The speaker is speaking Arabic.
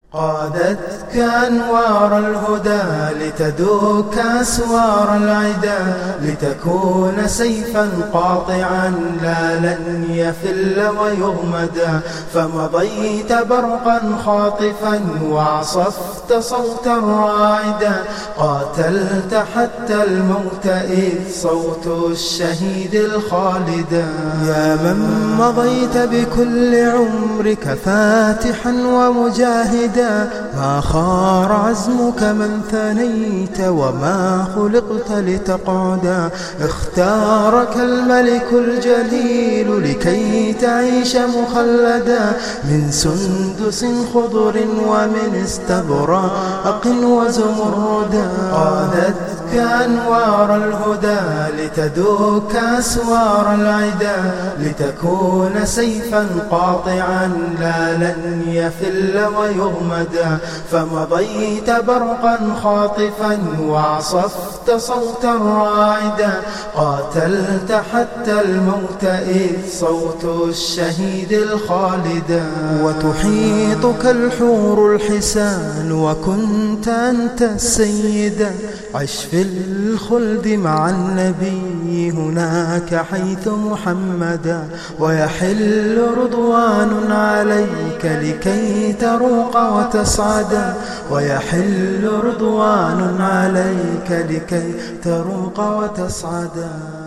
قادتك أنوار الهدى لتدوك أسوار العدا، لتكون سيفا قاطعا لا لن يفل ويغمدا. فمضيت برقا خاطفا وعصفت صوتا راعدا، قاتلت حتى الموت إذ صوت الشهيد الخالدا. يا من مضيت بكل عمرك فاتحا ومجاهدا، ما خار عزمك من ثنيت وما خلقت لتقعدا. اختارك الملك الجليل لكي تعيش مخلدا، من سندس خضر ومن استبراق وزمردا. قادتك أنوار الهدى لتدوك أسوار العدا، لتكون سيفا قاطعا لا لن يفل ويغمدا. فمضيت برقا خاطفا وعصفت صوتا راعدا، قاتلت حتى الموت إذ صوت الشهيد الخالدا. وتحيطك الحور الحسان وكنت أنت السيدا، عش في الخلد مع النبي هناك حيث محمدا. ويحل رضوان عليك لكي تروق وتسعدا، ويحل رضوان عليك لكي تروق وتسعدا.